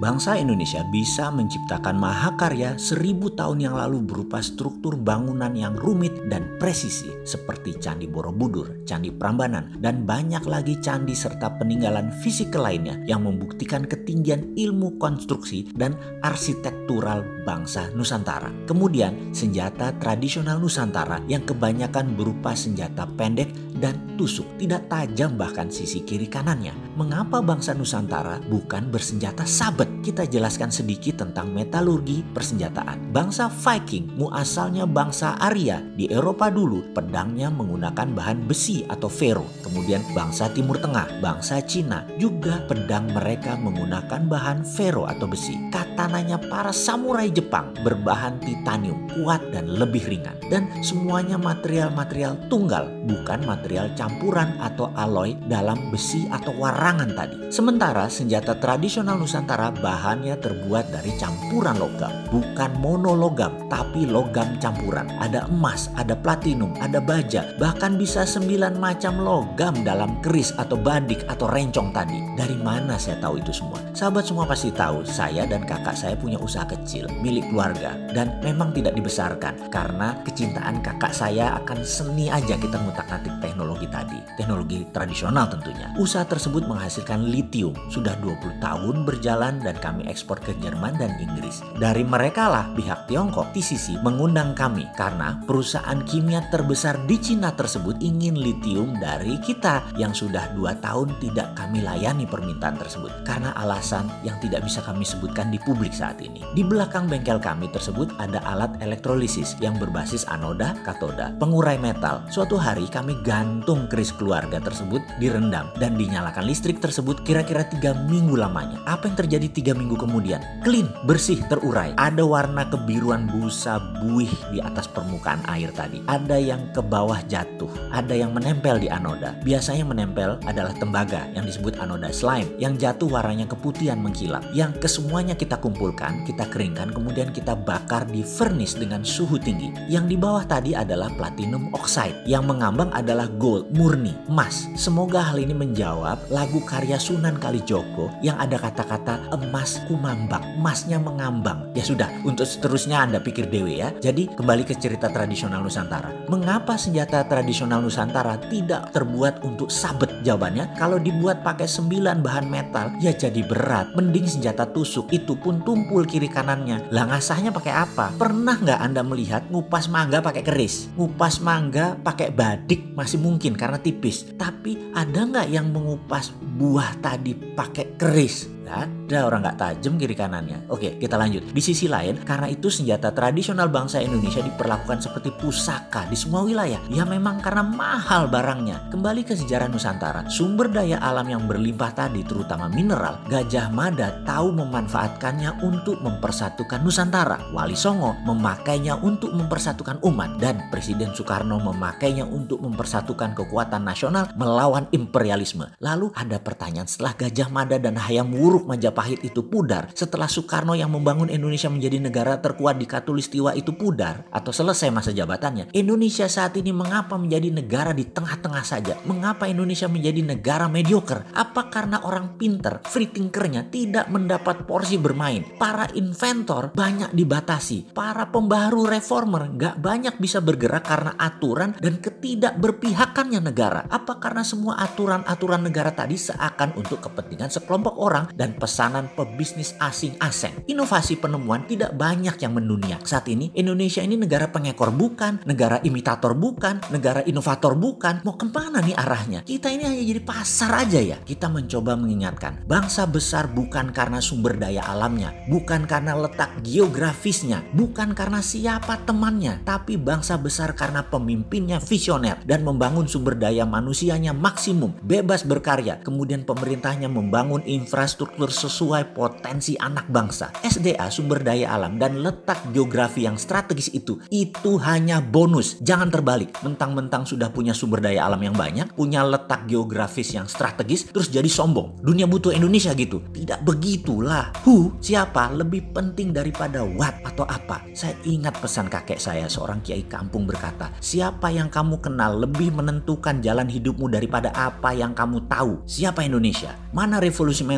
bangsa Indonesia bisa menciptakan mahakarya 1000 tahun yang lalu berupa struktur bangunan yang rumit dan presisi seperti Candi Borobudur, Candi Prambanan, dan banyak lagi candi serta peninggalan fisik lainnya yang membuktikan ketinggian ilmu konstruksi dan arsitektural bangsa Nusantara. Kemudian senjata tradisional Nusantara yang kebanyakan berupa senjata pendek dan tusuk, tidak tajam bahkan sisi kiri kanannya. Mengapa bangsa Nusantara bukan bersenjata sabet? Kita jelaskan sedikit tentang metalurgi persenjataan. Bangsa Viking asalnya bangsa Arya. Di Eropa dulu pedangnya menggunakan bahan besi atau fero. Kemudian bangsa Timur Tengah, bangsa Cina juga pedang mereka menggunakan bahan fero atau besi. Katananya para samurai Jepang berbahan titanium, kuat dan lebih ringan. Dan semuanya material-material tunggal, bukan material campuran atau alloy dalam besi atau warangan tadi. Sementara senjata tradisional Nusantara bahannya terbuat dari campuran logam, bukan monologam tapi logam campuran. Ada emas, ada platinum, ada baja, bahkan bisa 9 macam logam dalam keris atau badik atau rencong tadi. Dari mana saya tahu itu semua? Sahabat semua pasti tahu, saya dan kakak saya punya usaha kecil milik keluarga dan memang tidak dibesarkan karena kecintaan kakak saya akan seni aja kita ngutak-ngatik teknologi tadi, teknologi tradisional tentunya. Usaha tersebut menghasilkan lithium, sudah 20 tahun berjalan dan kami ekspor ke Jerman dan Inggris. Dari mereka lah pihak Tiongkok, TCC, mengundang kami karena perusahaan kimia terbesar di Cina tersebut ingin lithium dari kita yang sudah 2 tahun tidak kami layani permintaan tersebut karena alasan yang tidak bisa kami sebutkan di publik saat ini. Di belakang bengkel kami tersebut ada alat elektrolisis yang berbasis anoda, katoda, pengurai metal. Suatu hari kami gantung keris keluarga tersebut direndam dan dinyalakan listrik tersebut kira-kira 3 minggu lamanya. Apa yang terjadi 3 minggu kemudian? Clean, bersih, terurai. Ada warna kebiruan busa buih di atas permukaan air tadi. Ada yang ke bawah jatuh, ada yang menempel di anoda. Biasanya menempel adalah tembaga yang disebut anoda slime, yang jatuh warnanya keputihan mengkilap. Yang kesemuanya kita kumpulkan, kita keringkan, kemudian kita bakar di furnace dengan suhu tinggi. Yang di bawah tadi adalah platinum oxide, yang mengambang adalah gold, murni, emas. Semoga hal ini menjawab lagu karya Sunan Kalijogo yang ada kata-kata emas kumambang, emasnya mengambang. Ya sudah, untuk seterusnya Anda pikir dewe ya. Jadi kembali ke cerita tradisional Nusantara. Mengapa senjata tradisional Nusantara tidak terbuat untuk sabet? Jawabannya, kalau dibuat pakai 9 bahan metal ya jadi berat. Mending senjata tusuk, itu pun tumpul kiri kanannya. Lah ngasahnya pakai apa? Pernah nggak Anda melihat ngupas mangga pakai keris? Ngupas mangga pakai badik masih mungkin karena tipis. Tapi ada nggak yang mengupas buah tadi pakai keris? Ada orang nggak tajam kiri kanannya. Oke, kita lanjut. Di sisi lain, karena itu senjata tradisional bangsa Indonesia diperlakukan seperti pusaka di semua wilayah. Ya memang karena mahal barangnya. Kembali ke sejarah Nusantara, sumber daya alam yang berlimpah tadi, terutama mineral, Gajah Mada tahu memanfaatkannya untuk mempersatukan Nusantara. Wali Songo memakainya untuk mempersatukan umat, dan Presiden Soekarno memakainya untuk mempersatukan kekuatan nasional melawan imperialisme. Lalu ada pertanyaan, setelah Gajah Mada dan Hayam Wuruk Majapahit itu pudar, setelah Soekarno yang membangun Indonesia menjadi negara terkuat di Katulistiwa itu pudar atau selesai masa jabatannya, Indonesia saat ini mengapa menjadi negara di tengah-tengah saja? Mengapa Indonesia menjadi negara mediocre? Apa karena orang pinter, free thinkernya tidak mendapat porsi bermain? Para inventor banyak dibatasi, para pembaharu reformer nggak banyak bisa bergerak karena aturan dan ketidakberpihakannya negara. Apa karena semua aturan-aturan negara tadi seakan untuk kepentingan sekelompok orang dan pesanan pebisnis asing-asing? Inovasi penemuan tidak banyak yang mendunia. Saat ini Indonesia ini negara pengekor bukan, negara imitator bukan, negara inovator bukan. Mau kemana nih arahnya? Kita ini hanya jadi pasar aja ya. Kita mencoba mengingatkan, bangsa besar bukan karena sumber daya alamnya, bukan karena letak geografisnya, bukan karena siapa temannya, tapi bangsa besar karena pemimpinnya visioner dan membangun sumber daya manusianya maksimum, bebas berkarya. Kemudian pemerintahnya membangun infrastruktur sesuai potensi anak bangsa. SDA, sumber daya alam, dan letak geografi yang strategis itu hanya bonus. Jangan terbalik, mentang-mentang sudah punya sumber daya alam yang banyak, punya letak geografis yang strategis, terus jadi sombong. Dunia butuh Indonesia gitu. Tidak begitulah. Siapa lebih penting daripada what atau apa? Saya ingat pesan kakek saya, seorang kiai kampung, berkata, siapa yang kamu kenal lebih menentukan jalan hidupmu daripada apa yang kamu tahu. Siapa Indonesia? Mana revolusi mental yang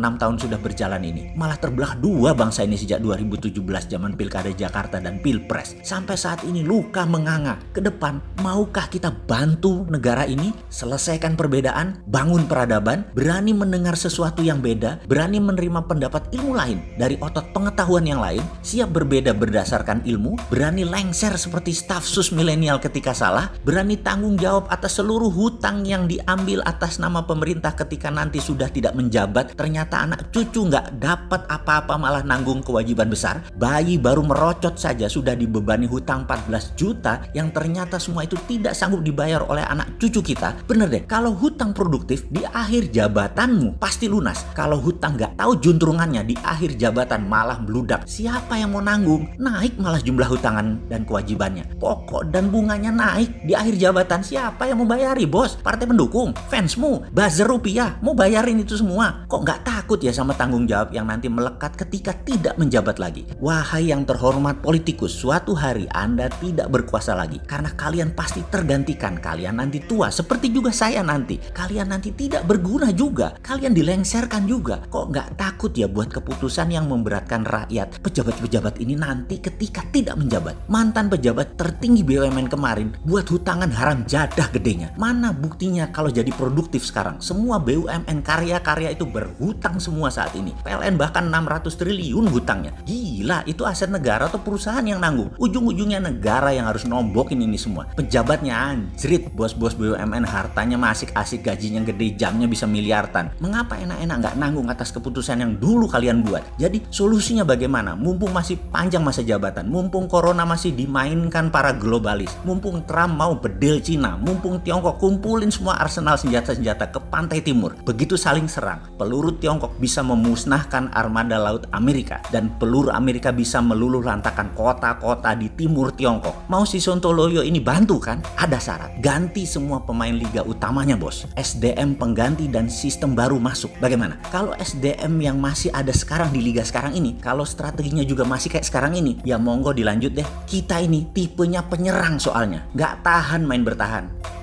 6 tahun sudah berjalan ini. Malah terbelah dua bangsa ini sejak 2017 zaman Pilkada Jakarta dan Pilpres. Sampai saat ini luka menganga. Ke depan, maukah kita bantu negara ini selesaikan perbedaan, bangun peradaban, berani mendengar sesuatu yang beda, berani menerima pendapat ilmu lain dari otot pengetahuan yang lain, siap berbeda berdasarkan ilmu, berani lengser seperti staf sus milenial ketika salah, berani tanggung jawab atas seluruh hutang yang diambil atas nama pemerintah ketika nanti sudah tidak menjabat, ternyata anak cucu nggak dapat apa-apa malah nanggung kewajiban besar. Bayi baru merocot saja sudah dibebani hutang 14 juta yang ternyata semua itu tidak sanggup dibayar oleh anak cucu kita. Bener deh, kalau hutang produktif di akhir jabatanmu pasti lunas. Kalau hutang nggak tahu juntrungannya di akhir jabatan malah meludak. Siapa yang mau nanggung? Naik malah jumlah hutangan dan kewajibannya. Pokok dan bunganya naik di akhir jabatan. Siapa yang mau bayari, bos? Partai pendukung, fansmu, buzzer rupiah, mau bayarin itu semua. Kok nggak takut ya sama tanggung jawab yang nanti melekat ketika tidak menjabat lagi? Wahai yang terhormat politikus, suatu hari Anda tidak berkuasa lagi karena kalian pasti tergantikan. Kalian nanti tua seperti juga saya nanti. Kalian nanti tidak berguna juga. Kalian dilengserkan juga. Kok nggak takut ya buat keputusan yang memberatkan rakyat? Pejabat-pejabat ini nanti ketika tidak menjabat. Mantan pejabat tertinggi BUMN kemarin buat hutangan haram jadah gedenya. Mana buktinya kalau jadi produktif sekarang? Semua BUMN karya-karya itu berhutang semua saat ini. PLN bahkan 600 triliun hutangnya. Gila, itu aset negara atau perusahaan yang nanggung? Ujung-ujungnya negara yang harus nombokin ini semua. Pejabatnya anjrit, bos-bos BUMN hartanya masih asik, gajinya gede, jamnya bisa miliaran. Mengapa enak-enak nggak nanggung atas keputusan yang dulu kalian buat? Jadi solusinya bagaimana? Mumpung masih panjang masa jabatan, mumpung corona masih dimainkan para globalis, mumpung Trump mau bedil Cina, mumpung Tiongkok kumpulin semua arsenal senjata-senjata ke pantai timur. Begitu saling serang, peluru Tiongkok bisa memusnahkan armada laut Amerika dan peluru Amerika bisa meluluh lantakan kota-kota di timur Tiongkok. Mau si Sontoloyo ini bantu kan? Ada syarat, ganti semua pemain liga utamanya, bos. SDM pengganti dan sistem baru masuk. Bagaimana? Kalau SDM yang masih ada sekarang di liga sekarang ini, kalau strateginya juga masih kayak sekarang ini, ya monggo dilanjut deh. Kita ini tipenya penyerang soalnya, nggak tahan main bertahan.